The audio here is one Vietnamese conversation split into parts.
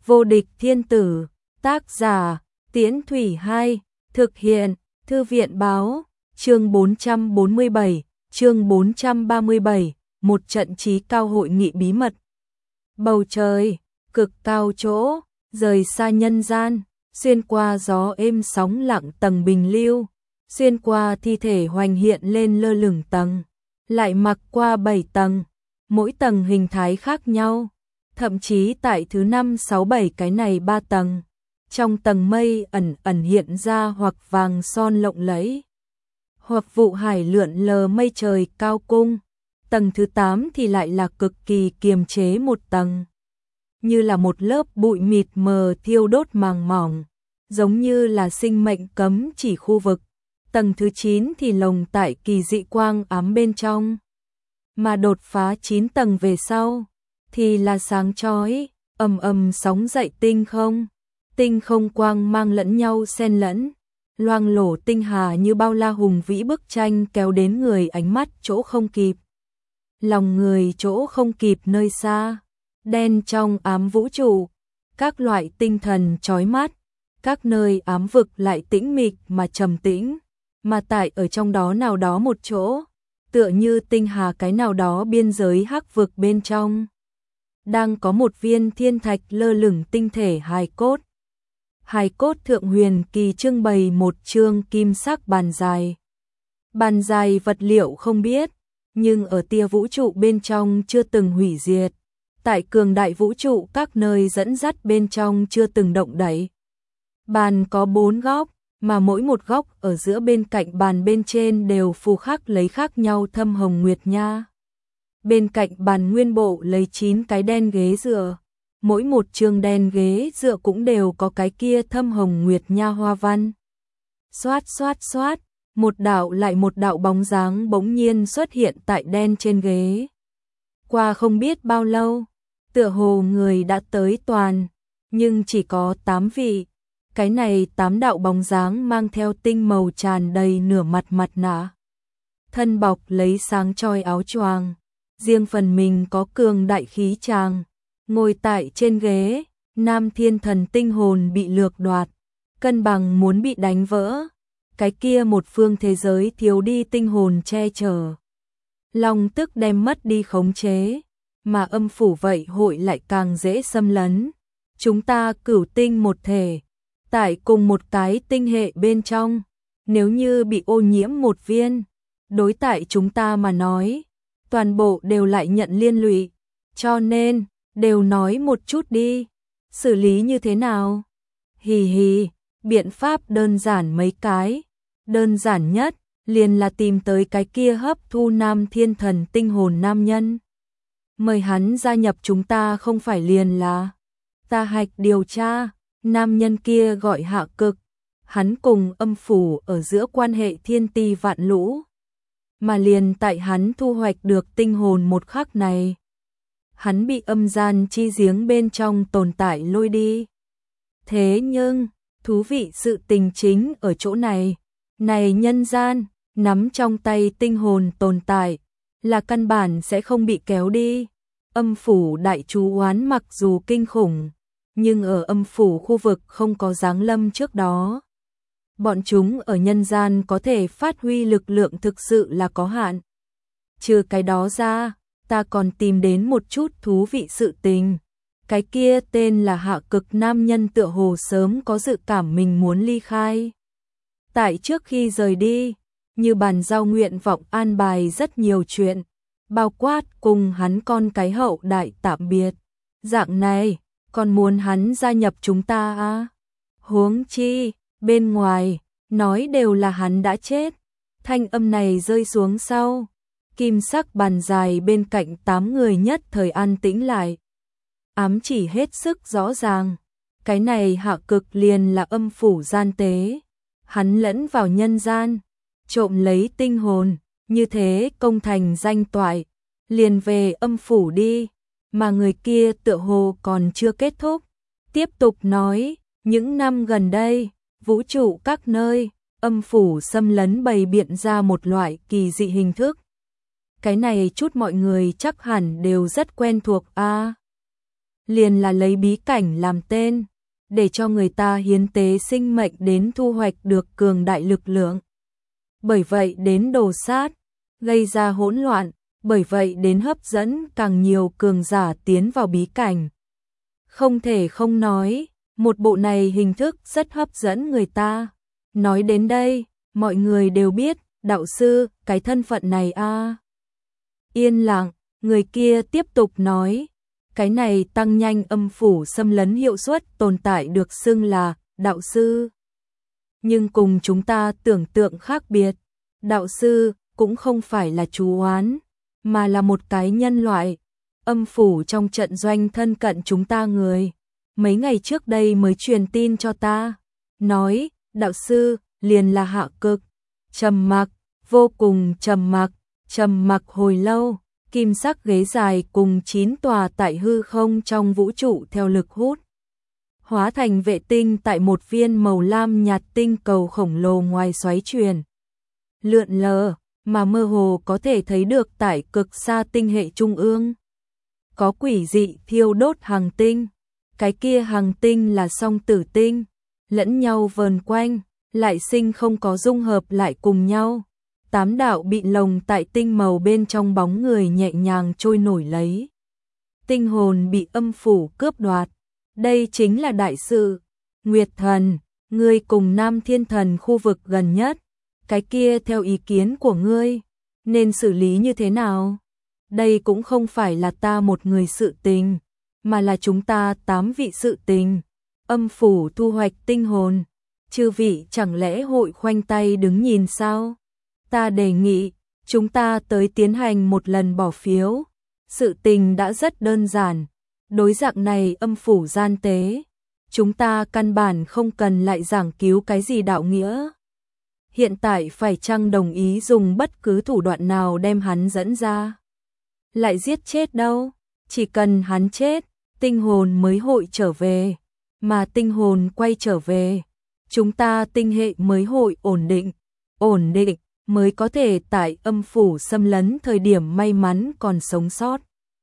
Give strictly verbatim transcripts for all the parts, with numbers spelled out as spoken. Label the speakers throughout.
Speaker 1: Vô địch thiên tử, tác giả, Tiễn Thủy hai, thực hiện, Thư viện báo, chương bốn trăm bốn mươi bảy, chương bốn trăm ba mươi bảy, một trận trí cao hội nghị bí mật. Bầu trời, cực cao chỗ, rời xa nhân gian, xuyên qua gió êm sóng lặng tầng bình lưu, xuyên qua thi thể hoành hiện lên lơ lửng tầng, lại mặc qua bảy tầng, mỗi tầng hình thái khác nhau, thậm chí tại thứ năm sáu bảy cái này ba tầng, trong tầng mây ẩn ẩn hiện ra hoặc vàng son lộng lẫy, hoặc vụ hải lượn lờ mây trời cao cung, tầng thứ tám thì lại là cực kỳ kiềm chế một tầng, như là một lớp bụi mịt mờ thiêu đốt màng mỏng, giống như là sinh mệnh cấm chỉ khu vực. Tầng thứ chín thì lồng tại kỳ dị quang ám bên trong, mà đột phá chín tầng về sau thì là sáng chói, ầm ầm sóng dậy tinh không, tinh không quang mang lẫn nhau xen lẫn, loang lổ tinh hà như bao la hùng vĩ bức tranh kéo đến người ánh mắt chỗ không kịp, lòng người chỗ không kịp nơi xa, đen trong ám vũ trụ, các loại tinh thần chói mắt, các nơi ám vực lại tĩnh mịch mà trầm tĩnh, mà tại ở trong đó nào đó một chỗ, tựa như tinh hà cái nào đó biên giới hắc vực bên trong, đang có một viên thiên thạch lơ lửng tinh thể hài cốt. Hài cốt thượng huyền kỳ trưng bày một chương kim sắc bàn dài. Bàn dài vật liệu không biết, nhưng ở tia vũ trụ bên trong chưa từng hủy diệt, tại cường đại vũ trụ các nơi dẫn dắt bên trong chưa từng động đậy. Bàn có bốn góc, mà mỗi một góc ở giữa bên cạnh bàn bên trên đều phù khắc lấy khác nhau thâm hồng nguyệt nha. Bên cạnh bàn nguyên bộ lấy chín cái đen ghế dựa, mỗi một chương đen ghế dựa cũng đều có cái kia thâm hồng nguyệt nha hoa văn. Xoát xoát xoát, một đạo lại một đạo bóng dáng bỗng nhiên xuất hiện tại đen trên ghế. Qua không biết bao lâu, tựa hồ người đã tới toàn, nhưng chỉ có tám vị. Cái này tám đạo bóng dáng mang theo tinh màu tràn đầy nửa mặt mặt nạ. Thân bọc lấy sáng chói áo choàng, riêng phần mình có cường đại khí tràng, ngồi tại trên ghế, nam thiên thần tinh hồn bị lược đoạt, cân bằng muốn bị đánh vỡ, cái kia một phương thế giới thiếu đi tinh hồn che chở. Long tức đem mất đi khống chế, mà âm phủ vậy hội lại càng dễ xâm lấn. Chúng ta cửu tinh một thể, tại cùng một cái tinh hệ bên trong, nếu như bị ô nhiễm một viên, đối tại chúng ta mà nói, toàn bộ đều lại nhận liên lụy, cho nên, đều nói một chút đi, xử lý như thế nào? Hì hì, biện pháp đơn giản mấy cái, đơn giản nhất, liền là tìm tới cái kia hấp thu nam thiên thần tinh hồn nam nhân. Mời hắn gia nhập chúng ta không phải liền là, ta hạch điều tra. Nam nhân kia gọi Hạ Cực, hắn cùng âm phủ ở giữa quan hệ thiên ti vạn lũ, mà liền tại hắn thu hoạch được tinh hồn một khắc này, hắn bị âm gian chi giếng bên trong tồn tại lôi đi. Thế nhưng, thú vị sự tình chính ở chỗ này, này nhân gian, nắm trong tay tinh hồn tồn tại, là căn bản sẽ không bị kéo đi. Âm phủ đại chú oán mặc dù kinh khủng, nhưng ở âm phủ khu vực không có giáng lâm trước đó. Bọn chúng ở nhân gian có thể phát huy lực lượng thực sự là có hạn. Trừ cái đó ra, ta còn tìm đến một chút thú vị sự tình. Cái kia tên là Hạ Cực nam nhân tựa hồ sớm có dự cảm mình muốn ly khai. Tại trước khi rời đi, như bàn giao nguyện vọng an bài rất nhiều chuyện, bao quát cùng hắn con cái hậu đại tạm biệt. Dạng này, còn muốn hắn gia nhập chúng ta à? Huống chi, bên ngoài, nói đều là hắn đã chết. Thanh âm này rơi xuống sau, kim sắc bàn dài bên cạnh tám người nhất thời an tĩnh lại. Ám chỉ hết sức rõ ràng, cái này Hạ Cực liền là âm phủ gian tế. Hắn lẫn vào nhân gian, trộm lấy tinh hồn, như thế công thành danh toại, liền về âm phủ đi. Mà người kia tựa hồ còn chưa kết thúc, tiếp tục nói, những năm gần đây, vũ trụ các nơi, âm phủ xâm lấn bày biện ra một loại kỳ dị hình thức. Cái này chút mọi người chắc hẳn đều rất quen thuộc a. liền là lấy bí cảnh làm tên, để cho người ta hiến tế sinh mệnh đến thu hoạch được cường đại lực lượng. Bởi vậy đến đồ sát, gây ra hỗn loạn, bởi vậy đến hấp dẫn càng nhiều cường giả tiến vào bí cảnh. Không thể không nói, một bộ này hình thức rất hấp dẫn người ta. Nói đến đây, mọi người đều biết, đạo sư, cái thân phận này a. À. Yên lặng, người kia tiếp tục nói, cái này tăng nhanh âm phủ xâm lấn hiệu suất tồn tại được xưng là đạo sư. Nhưng cùng chúng ta tưởng tượng khác biệt, đạo sư cũng không phải là chú oán, mà là một cái nhân loại. Âm phủ trong trận doanh thân cận chúng ta người, mấy ngày trước đây mới truyền tin cho ta, nói, đạo sư liền là hạ cực. Trầm mặc, vô cùng trầm mặc, trầm mặc hồi lâu, kim sắc ghế dài cùng chín tòa tại hư không trong vũ trụ theo lực hút, hóa thành vệ tinh tại một viên màu lam nhạt tinh cầu khổng lồ ngoài xoáy truyền. Lượn lờ, mà mơ hồ có thể thấy được tại cực xa tinh hệ trung ương. Có quỷ dị thiêu đốt hành tinh, cái kia hành tinh là song tử tinh, lẫn nhau vờn quanh, lại sinh không có dung hợp lại cùng nhau. Tám đạo bị lồng tại tinh màu bên trong bóng người nhẹ nhàng trôi nổi lấy. Tinh hồn bị âm phủ cướp đoạt. Đây chính là đại sự. Nguyệt thần, ngươi cùng Nam Thiên Thần khu vực gần nhất. Cái kia theo ý kiến của ngươi, nên xử lý như thế nào? Đây cũng không phải là ta một người sự tình, mà là chúng ta tám vị sự tình. Âm phủ thu hoạch tinh hồn. Chư vị chẳng lẽ hội khoanh tay đứng nhìn sao? Ta đề nghị, chúng ta tới tiến hành một lần bỏ phiếu. Sự tình đã rất đơn giản. Đối dạng này âm phủ gian tế, chúng ta căn bản không cần lại giảng cứu cái gì đạo nghĩa. Hiện tại phải chăng đồng ý dùng bất cứ thủ đoạn nào đem hắn dẫn ra? Lại giết chết đâu? Chỉ cần hắn chết, tinh hồn mới hội trở về. Mà tinh hồn quay trở về, chúng ta tinh hệ mới hội ổn định. Ổn định mới có thể tại âm phủ xâm lấn thời điểm may mắn còn sống sót.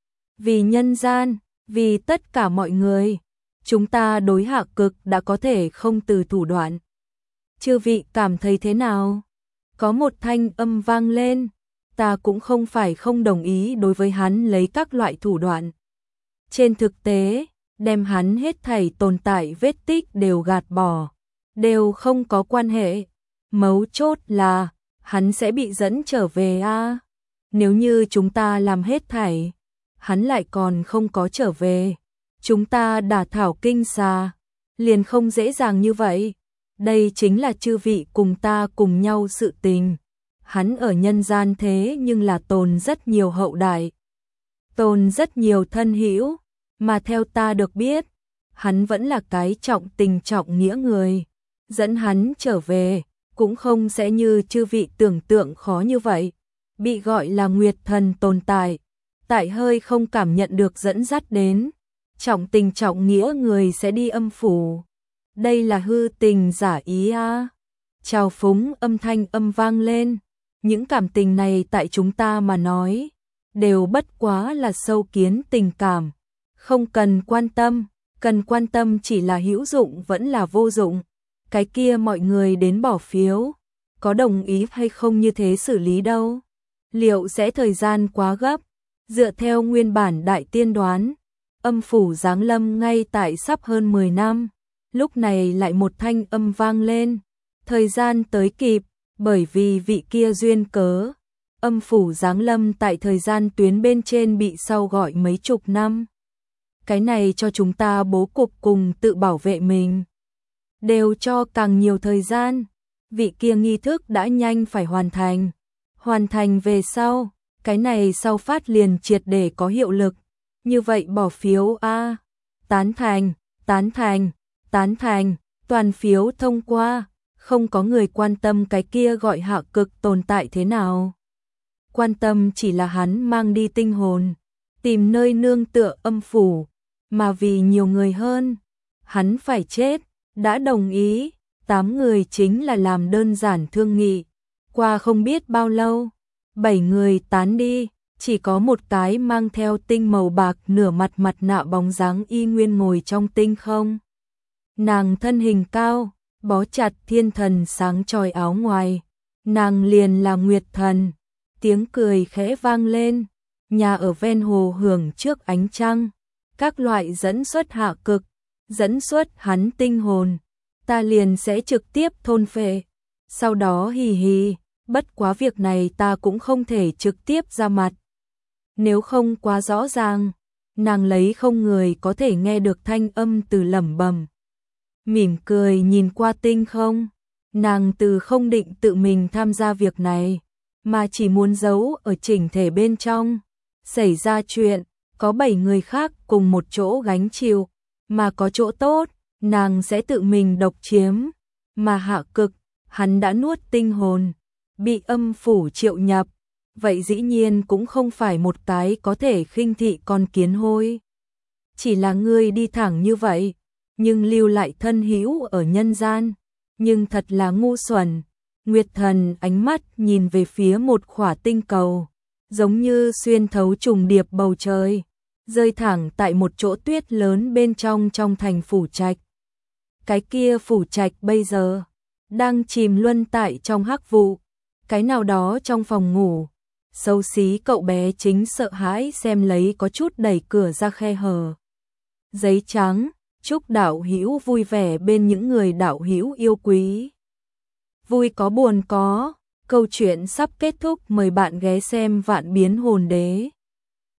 Speaker 1: Vì nhân gian, vì tất cả mọi người, chúng ta đối hạ cực đã có thể không từ thủ đoạn. Chư vị cảm thấy thế nào? Có một thanh âm vang lên, ta cũng không phải không đồng ý đối với hắn lấy các loại thủ đoạn. Trên thực tế, đem hắn hết thảy tồn tại vết tích đều gạt bỏ, đều không có quan hệ. Mấu chốt là, hắn sẽ bị dẫn trở về a. À? Nếu như chúng ta làm hết thảy, hắn lại còn không có trở về. Chúng ta đả thảo kinh xà, liền không dễ dàng như vậy. Đây chính là chư vị cùng ta cùng nhau sự tình. Hắn ở nhân gian thế nhưng là tồn rất nhiều hậu đại, tồn rất nhiều thân hữu, mà theo ta được biết, hắn vẫn là cái trọng tình trọng nghĩa người. Dẫn hắn trở về, cũng không sẽ như chư vị tưởng tượng khó như vậy. Bị gọi là Nguyệt thần tồn tại, tại hơi không cảm nhận được dẫn dắt đến. Trọng tình trọng nghĩa người sẽ đi âm phủ. Đây là hư tình giả ý a. À. Chào phúng âm thanh âm vang lên. Những cảm tình này tại chúng ta mà nói, đều bất quá là sâu kiến tình cảm. Không cần quan tâm, cần quan tâm chỉ là hữu dụng vẫn là vô dụng. Cái kia mọi người đến bỏ phiếu, có đồng ý hay không như thế xử lý đâu? Liệu sẽ thời gian quá gấp? Dựa theo nguyên bản đại tiên đoán, âm phủ giáng lâm ngay tại sắp hơn mười năm. Lúc này lại một thanh âm vang lên. Thời gian tới kịp, bởi vì vị kia duyên cớ. Âm phủ giáng lâm tại thời gian tuyến bên trên bị sau gọi mấy chục năm. Cái này cho chúng ta bố cục cùng tự bảo vệ mình. Đều cho càng nhiều thời gian. Vị kia nghi thức đã nhanh phải hoàn thành. Hoàn thành về sau, cái này sau phát liền triệt để có hiệu lực. Như vậy bỏ phiếu A. Tán thành, tán thành, tán thành, toàn phiếu thông qua. Không có người quan tâm cái kia gọi hạ cực tồn tại thế nào. Quan tâm chỉ là hắn mang đi tinh hồn, tìm nơi nương tựa âm phủ. Mà vì nhiều người hơn, hắn phải chết, đã đồng ý. Tám người chính là làm đơn giản thương nghị. Qua không biết bao lâu, bảy người tán đi, chỉ có một cái mang theo tinh màu bạc nửa mặt mặt nạ bóng dáng y nguyên ngồi trong tinh không. Nàng thân hình cao, bó chặt thiên thần sáng chói áo ngoài, nàng liền là Nguyệt Thần. Tiếng cười khẽ vang lên, nhà ở ven hồ hưởng trước ánh trăng, các loại dẫn xuất hạ cực, dẫn xuất hắn tinh hồn, ta liền sẽ trực tiếp thôn phệ. Sau đó hì hì, bất quá việc này ta cũng không thể trực tiếp ra mặt. Nếu không quá rõ ràng, nàng lấy không người có thể nghe được thanh âm từ lẩm bẩm. Mỉm cười nhìn qua tinh không, nàng từ không định tự mình tham gia việc này, mà chỉ muốn giấu ở chỉnh thể bên trong. Xảy ra chuyện, có bảy người khác cùng một chỗ gánh chịu, mà có chỗ tốt, nàng sẽ tự mình độc chiếm. Mà hạ cực, hắn đã nuốt tinh hồn, bị âm phủ triệu nhập, vậy dĩ nhiên cũng không phải một cái có thể khinh thị con kiến hôi. Chỉ là ngươi đi thẳng như vậy, nhưng lưu lại thân hữu ở nhân gian, nhưng thật là ngu xuẩn. Nguyệt Thần ánh mắt nhìn về phía một khỏa tinh cầu, giống như xuyên thấu trùng điệp bầu trời, rơi thẳng tại một chỗ tuyết lớn bên trong trong thành phủ trạch. Cái kia phủ trạch bây giờ đang chìm luân tại trong hắc vụ, cái nào đó trong phòng ngủ, xấu xí cậu bé chính sợ hãi xem lấy có chút đẩy cửa ra khe hở. Giấy trắng, chúc đạo hữu vui vẻ bên những người đạo hữu yêu quý. Vui có buồn có, câu chuyện sắp kết thúc, mời bạn ghé xem Vạn Biến Hồn Đế.